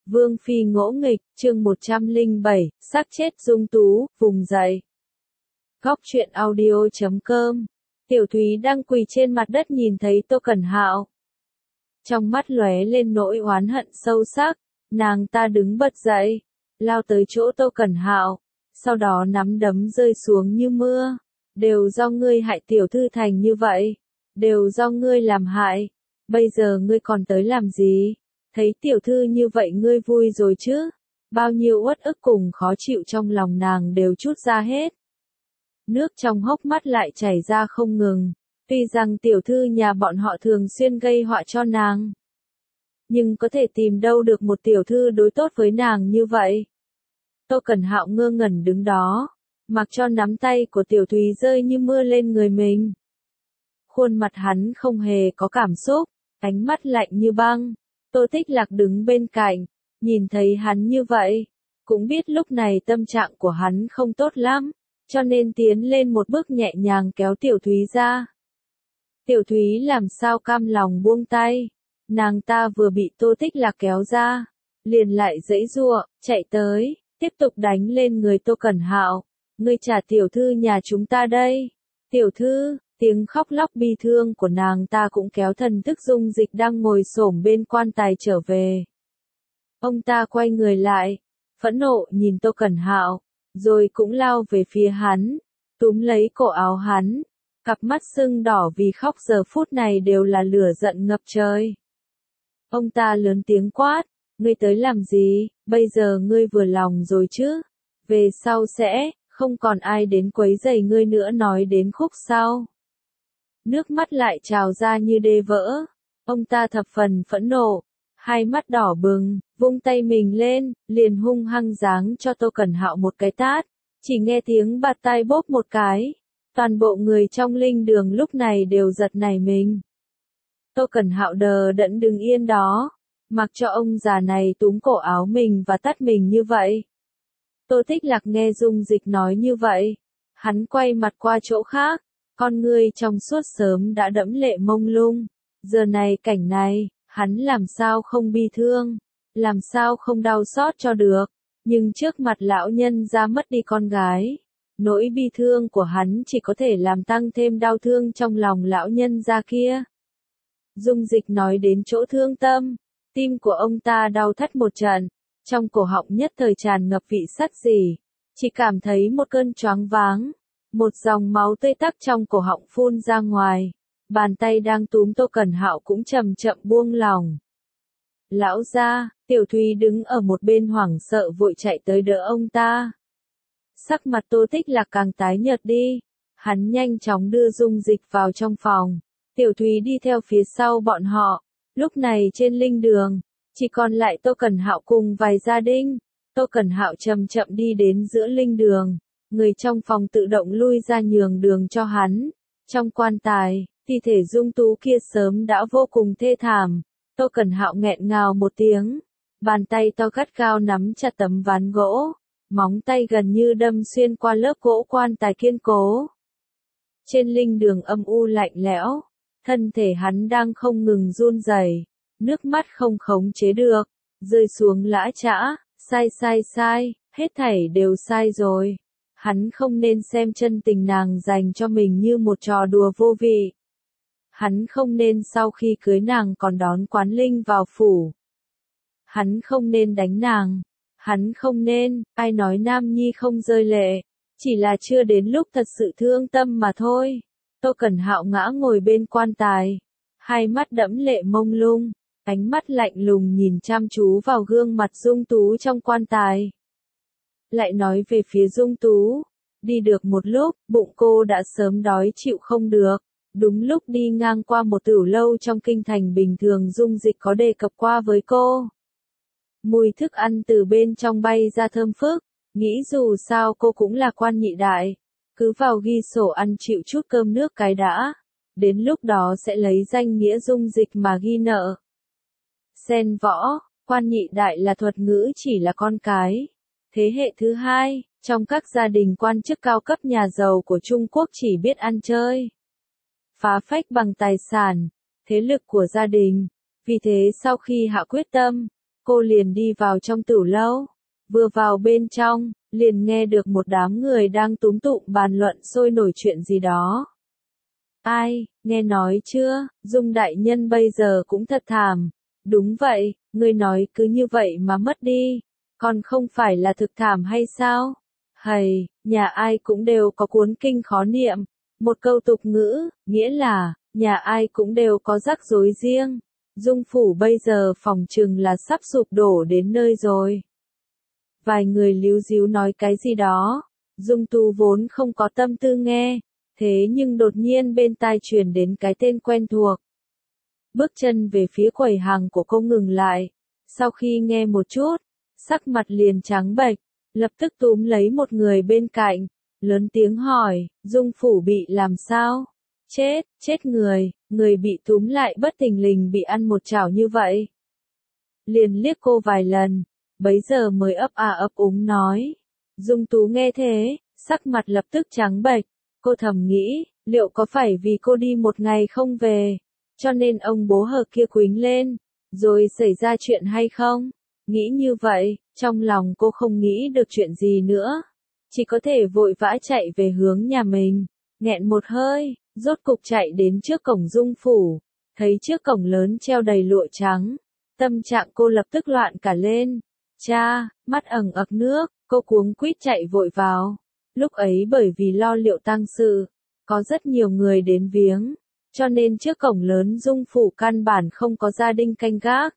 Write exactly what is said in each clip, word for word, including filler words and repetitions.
Vương phi ngỗ nghịch, chương một trăm lẻ bảy, xác chết Dung Tú, vùng dậy. Góc truyện audio chấm com. Tiểu Thúy đang quỳ trên mặt đất nhìn thấy Tô Cẩn Hạo. Trong mắt lóe lên nỗi oán hận sâu sắc, nàng ta đứng bật dậy, lao tới chỗ Tô Cẩn Hạo, sau đó nắm đấm rơi xuống như mưa. Đều do ngươi hại tiểu thư thành như vậy, đều do ngươi làm hại, bây giờ ngươi còn tới làm gì? Thấy tiểu thư như vậy ngươi vui rồi chứ? Bao nhiêu uất ức cùng khó chịu trong lòng nàng đều trút ra hết. Nước trong hốc mắt lại chảy ra không ngừng, tuy rằng tiểu thư nhà bọn họ thường xuyên gây họa cho nàng, nhưng có thể tìm đâu được một tiểu thư đối tốt với nàng như vậy. Tô Cẩn Hạo ngơ ngẩn đứng đó, mặc cho nắm tay của tiểu Thúy rơi như mưa lên người mình. Khuôn mặt hắn không hề có cảm xúc, ánh mắt lạnh như băng. Tô Tích Lạc đứng bên cạnh, nhìn thấy hắn như vậy, cũng biết lúc này tâm trạng của hắn không tốt lắm, cho nên tiến lên một bước nhẹ nhàng kéo Tiểu Thúy ra. Tiểu Thúy làm sao cam lòng buông tay, nàng ta vừa bị Tô Tích Lạc kéo ra, liền lại giãy giụa, chạy tới, tiếp tục đánh lên người Tô Cẩn Hạo. Ngươi trả tiểu thư nhà chúng ta đây. Tiểu thư, tiếng khóc lóc bi thương của nàng ta cũng kéo thần thức Dung Dịch đang ngồi xổm bên quan tài trở về. Ông ta quay người lại, phẫn nộ nhìn Tô Cẩn Hạo, rồi cũng lao về phía hắn, túm lấy cổ áo hắn, cặp mắt sưng đỏ vì khóc giờ phút này đều là lửa giận ngập trời. Ông ta lớn tiếng quát, ngươi tới làm gì, bây giờ ngươi vừa lòng rồi chứ, về sau sẽ không còn ai đến quấy rầy ngươi nữa. Nói đến khúc sau, nước mắt lại trào ra như đê vỡ. Ông ta thập phần phẫn nộ, hai mắt đỏ bừng, vung tay mình lên, liền hung hăng giáng cho Tô Cẩn Hạo một cái tát. Chỉ nghe tiếng bạt tai bốp một cái, toàn bộ người trong linh đường lúc này đều giật nảy mình. Tô Cẩn Hạo đờ đẫn đứng yên đó, mặc cho ông già này túm cổ áo mình và tát mình như vậy. Tô Tích Lạc nghe Dung Dịch nói như vậy, hắn quay mặt qua chỗ khác, con ngươi trong suốt sớm đã đẫm lệ mông lung. Giờ này cảnh này, hắn làm sao không bi thương, làm sao không đau xót cho được, nhưng trước mặt lão nhân ra mất đi con gái, nỗi bi thương của hắn chỉ có thể làm tăng thêm đau thương trong lòng lão nhân ra kia. Dung Dịch nói đến chỗ thương tâm, tim của ông ta đau thắt một trận. Trong cổ họng nhất thời tràn ngập vị sắt gì, chỉ cảm thấy một cơn choáng váng, một dòng máu tươi tắc trong cổ họng phun ra ngoài, bàn tay đang túm Tô Cẩn Hạo cũng chậm chậm buông lỏng. Lão gia, Tiểu Thúy đứng ở một bên hoảng sợ vội chạy tới đỡ ông ta. Sắc mặt Tô Tích Lạc càng tái nhợt đi, hắn nhanh chóng đưa Dung Dịch vào trong phòng, Tiểu Thúy đi theo phía sau bọn họ. Lúc này trên linh đường, chỉ còn lại Tô Cẩn Hạo cùng vài gia đình. Tô Cẩn Hạo chậm chậm đi đến giữa linh đường, người trong phòng tự động lui ra nhường đường cho hắn. Trong quan tài, thi thể Dung Tú kia sớm đã vô cùng thê thảm. Tô Cẩn Hạo nghẹn ngào một tiếng, bàn tay to gắt gao nắm chặt tấm ván gỗ, móng tay gần như đâm xuyên qua lớp gỗ quan tài kiên cố. Trên linh đường âm u lạnh lẽo, thân thể hắn đang không ngừng run rẩy. Nước mắt không khống chế được, rơi xuống lã chã, sai sai sai, hết thảy đều sai rồi. Hắn không nên xem chân tình nàng dành cho mình như một trò đùa vô vị. Hắn không nên sau khi cưới nàng còn đón Quán Linh vào phủ. Hắn không nên đánh nàng. Hắn không nên, ai nói nam nhi không rơi lệ, chỉ là chưa đến lúc thật sự thương tâm mà thôi. Tô Cẩn Hạo ngã ngồi bên quan tài, hai mắt đẫm lệ mông lung. Ánh mắt lạnh lùng nhìn chăm chú vào gương mặt Dung Tú trong quan tài. Lại nói về phía Dung Tú, đi được một lúc, bụng cô đã sớm đói chịu không được. Đúng lúc đi ngang qua một tửu lâu trong kinh thành bình thường Dung Dịch có đề cập qua với cô. Mùi thức ăn từ bên trong bay ra thơm phức, nghĩ dù sao cô cũng là quan nhị đại, cứ vào ghi sổ ăn chịu chút cơm nước cái đã, đến lúc đó sẽ lấy danh nghĩa Dung Dịch mà ghi nợ. Xen võ, quan nhị đại là thuật ngữ chỉ là con cái. Thế hệ thứ hai, trong các gia đình quan chức cao cấp nhà giàu của Trung Quốc chỉ biết ăn chơi. Phá phách bằng tài sản, thế lực của gia đình. Vì thế sau khi hạ quyết tâm, cô liền đi vào trong tửu lâu. Vừa vào bên trong, liền nghe được một đám người đang túm tụm bàn luận sôi nổi chuyện gì đó. Ai, nghe nói chưa, Dung đại nhân bây giờ cũng thật thảm. Đúng vậy, ngươi nói cứ như vậy mà mất đi, còn không phải là thực thảm hay sao? Hầy, nhà ai cũng đều có cuốn kinh khó niệm. Một câu tục ngữ, nghĩa là, nhà ai cũng đều có rắc rối riêng. Dung phủ bây giờ phòng chừng là sắp sụp đổ đến nơi rồi. Vài người líu díu nói cái gì đó. Dung Tú vốn không có tâm tư nghe, thế nhưng đột nhiên bên tai truyền đến cái tên quen thuộc. Bước chân về phía quầy hàng của cô ngừng lại. Sau khi nghe một chút, sắc mặt liền trắng bệch, lập tức túm lấy một người bên cạnh, lớn tiếng hỏi, Dung phủ bị làm sao? Chết, chết người, người bị túm lại bất thình lình bị ăn một chảo như vậy. Liền liếc cô vài lần, bấy giờ mới ấp à ấp úng nói. Dung Tú nghe thế, sắc mặt lập tức trắng bệch, cô thầm nghĩ, liệu có phải vì cô đi một ngày không về, cho nên ông bố hờ kia quýnh lên, rồi xảy ra chuyện hay không? Nghĩ như vậy, trong lòng cô không nghĩ được chuyện gì nữa, chỉ có thể vội vã chạy về hướng nhà mình, nghẹn một hơi, rốt cục chạy đến trước cổng Dung phủ, thấy trước cổng lớn treo đầy lụa trắng, tâm trạng cô lập tức loạn cả lên. Cha, mắt ẩn ực nước, cô cuống quýt chạy vội vào. Lúc ấy bởi vì lo liệu tang sự, có rất nhiều người đến viếng, cho nên trước cổng lớn Dung phủ căn bản không có gia đình canh gác.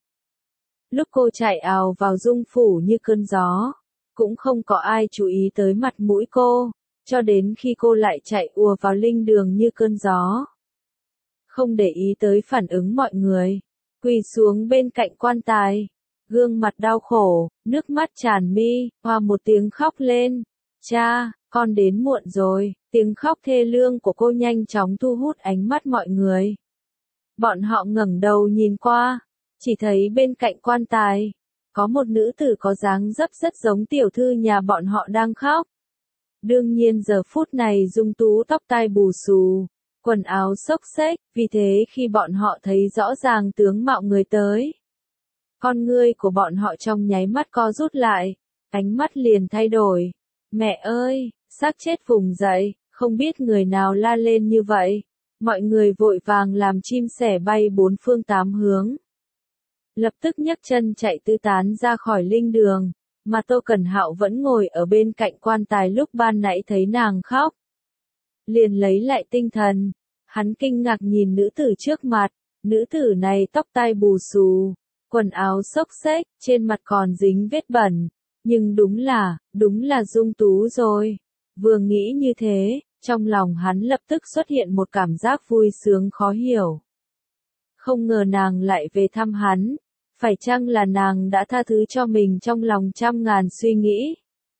Lúc cô chạy ào vào Dung phủ như cơn gió, cũng không có ai chú ý tới mặt mũi cô, cho đến khi cô lại chạy ùa vào linh đường như cơn gió. Không để ý tới phản ứng mọi người, quỳ xuống bên cạnh quan tài, gương mặt đau khổ, nước mắt tràn mi, hoa một tiếng khóc lên. Cha, con đến muộn rồi, tiếng khóc thê lương của cô nhanh chóng thu hút ánh mắt mọi người. Bọn họ ngẩng đầu nhìn qua, chỉ thấy bên cạnh quan tài, có một nữ tử có dáng dấp rất giống tiểu thư nhà bọn họ đang khóc. Đương nhiên giờ phút này Dung Tú tóc tai bù xù, quần áo xốc xếch, vì thế khi bọn họ thấy rõ ràng tướng mạo người tới, con ngươi của bọn họ trong nháy mắt co rút lại, ánh mắt liền thay đổi. Mẹ ơi, xác chết vùng dậy, không biết người nào la lên như vậy. Mọi người vội vàng làm chim sẻ bay bốn phương tám hướng. Lập tức nhấc chân chạy tứ tán ra khỏi linh đường, mà Tô Cẩn Hạo vẫn ngồi ở bên cạnh quan tài lúc ban nãy thấy nàng khóc. Liền lấy lại tinh thần, hắn kinh ngạc nhìn nữ tử trước mặt, nữ tử này tóc tai bù xù, quần áo xốc xếch, trên mặt còn dính vết bẩn, nhưng đúng là, đúng là Dung Tú rồi. Vừa nghĩ như thế, trong lòng hắn lập tức xuất hiện một cảm giác vui sướng khó hiểu. Không ngờ nàng lại về thăm hắn, phải chăng là nàng đã tha thứ cho mình trong lòng trăm ngàn suy nghĩ.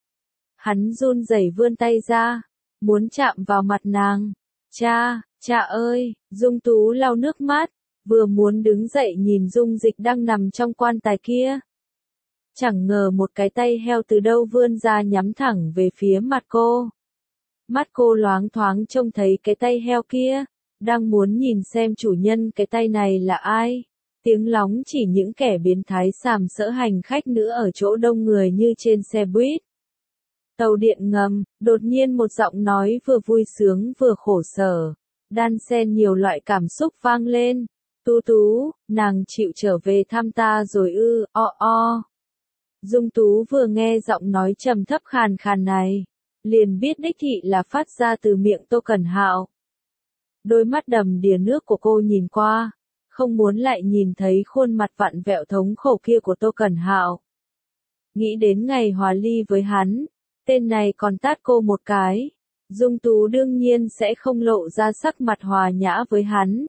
Hắn run rẩy vươn tay ra, muốn chạm vào mặt nàng. Cha, cha ơi, Dung Tú lau nước mắt, vừa muốn đứng dậy nhìn Dung Dịch đang nằm trong quan tài kia. Chẳng ngờ một cái tay heo từ đâu vươn ra nhắm thẳng về phía mặt cô. Mắt cô loáng thoáng trông thấy cái tay heo kia, đang muốn nhìn xem chủ nhân cái tay này là ai. Tiếng lóng chỉ những kẻ biến thái sàm sỡ hành khách nữa ở chỗ đông người như trên xe buýt. Tàu điện ngầm, đột nhiên một giọng nói vừa vui sướng vừa khổ sở, đan xen nhiều loại cảm xúc vang lên. Tú Tú, nàng chịu trở về thăm ta rồi ư, o o. Dung Tú vừa nghe giọng nói trầm thấp khàn khàn này, liền biết đích thị là phát ra từ miệng Tô Cẩn Hạo. Đôi mắt đầm đìa nước của cô nhìn qua, không muốn lại nhìn thấy khuôn mặt vặn vẹo thống khổ kia của Tô Cẩn Hạo. Nghĩ đến ngày hòa ly với hắn, tên này còn tát cô một cái, Dung Tú đương nhiên sẽ không lộ ra sắc mặt hòa nhã với hắn.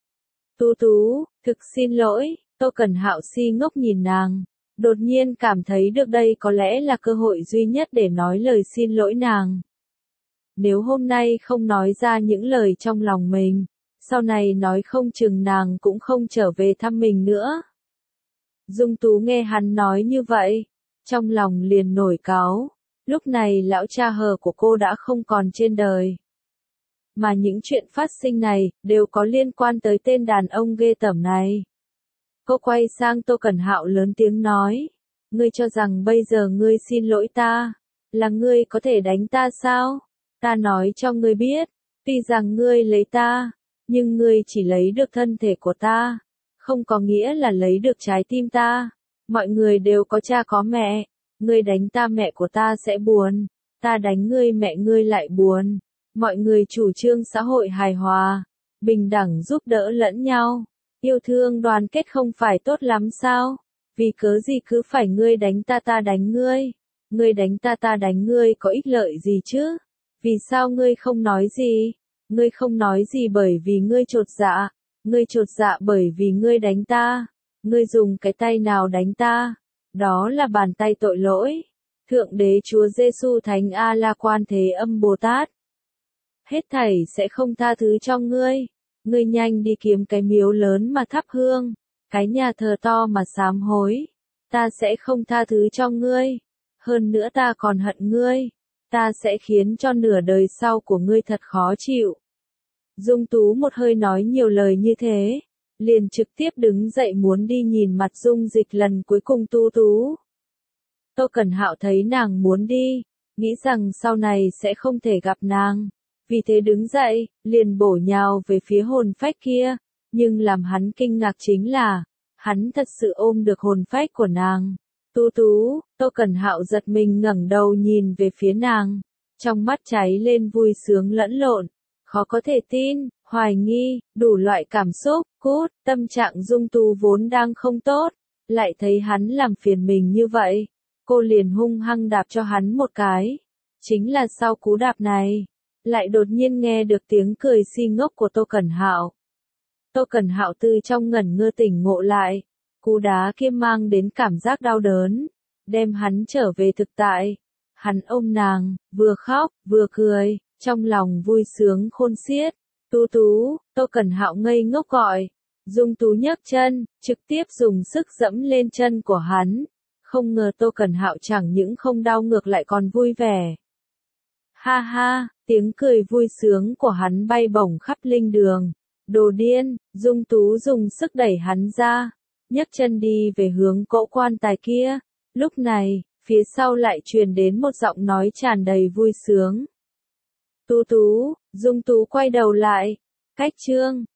Tú Tú, thực xin lỗi, Tô Cẩn Hạo si ngốc nhìn nàng, đột nhiên cảm thấy được đây có lẽ là cơ hội duy nhất để nói lời xin lỗi nàng. Nếu hôm nay không nói ra những lời trong lòng mình, sau này nói không chừng nàng cũng không trở về thăm mình nữa. Dung Tú nghe hắn nói như vậy, trong lòng liền nổi cáu, lúc này lão cha hờ của cô đã không còn trên đời. Mà những chuyện phát sinh này, đều có liên quan tới tên đàn ông ghê tởm này. Cô quay sang Tô Cẩn Hạo lớn tiếng nói. Ngươi cho rằng bây giờ ngươi xin lỗi ta, là ngươi có thể đánh ta sao? Ta nói cho ngươi biết, tuy rằng ngươi lấy ta, nhưng ngươi chỉ lấy được thân thể của ta, không có nghĩa là lấy được trái tim ta. Mọi người đều có cha có mẹ, ngươi đánh ta mẹ của ta sẽ buồn, ta đánh ngươi mẹ ngươi lại buồn. Mọi người chủ trương xã hội hài hòa, bình đẳng giúp đỡ lẫn nhau, yêu thương đoàn kết không phải tốt lắm sao? Vì cớ gì cứ phải ngươi đánh ta ta đánh ngươi, ngươi đánh ta ta đánh ngươi có ích lợi gì chứ? Vì sao ngươi không nói gì? Ngươi không nói gì bởi vì ngươi chột dạ, ngươi chột dạ bởi vì ngươi đánh ta, ngươi dùng cái tay nào đánh ta? Đó là bàn tay tội lỗi. Thượng Đế Chúa Giêsu Thánh A-la Quan Thế Âm Bồ Tát hết thảy sẽ không tha thứ cho ngươi. Ngươi nhanh đi kiếm cái miếu lớn mà thắp hương, cái nhà thờ to mà sám hối. Ta sẽ không tha thứ cho ngươi. Hơn nữa ta còn hận ngươi. Ta sẽ khiến cho nửa đời sau của ngươi thật khó chịu. Dung Tú một hơi nói nhiều lời như thế, liền trực tiếp đứng dậy muốn đi nhìn mặt Dung Dịch lần cuối cùng Tu Tú. Tô Cẩn Hạo thấy nàng muốn đi, nghĩ rằng sau này sẽ không thể gặp nàng. Vì thế đứng dậy, liền bổ nhào về phía hồn phách kia, nhưng làm hắn kinh ngạc chính là, hắn thật sự ôm được hồn phách của nàng. Tú Tú, Tô Cẩn Hạo giật mình ngẩng đầu nhìn về phía nàng, trong mắt cháy lên vui sướng lẫn lộn, khó có thể tin, hoài nghi, đủ loại cảm xúc, cút, tâm trạng Dung Tú vốn đang không tốt, lại thấy hắn làm phiền mình như vậy, cô liền hung hăng đạp cho hắn một cái. Chính là sau cú đạp này, lại đột nhiên nghe được tiếng cười si ngốc của Tô Cẩn Hạo. Tô Cẩn Hạo từ trong ngẩn ngơ tỉnh ngộ lại, cú đá kia mang đến cảm giác đau đớn, đem hắn trở về thực tại. Hắn ôm nàng, vừa khóc, vừa cười, trong lòng vui sướng khôn xiết. Tú Tú, Tô Cẩn Hạo ngây ngốc gọi. Dung Tú nhấc chân, trực tiếp dùng sức dẫm lên chân của hắn. Không ngờ Tô Cẩn Hạo chẳng những không đau ngược lại còn vui vẻ. Ha ha, tiếng cười vui sướng của hắn bay bổng khắp linh đường. Đồ điên, Dung Tú dùng sức đẩy hắn ra, nhấc chân đi về hướng cỗ quan tài kia. Lúc này, phía sau lại truyền đến một giọng nói tràn đầy vui sướng. Tú Tú, Dung Tú quay đầu lại. Cách chương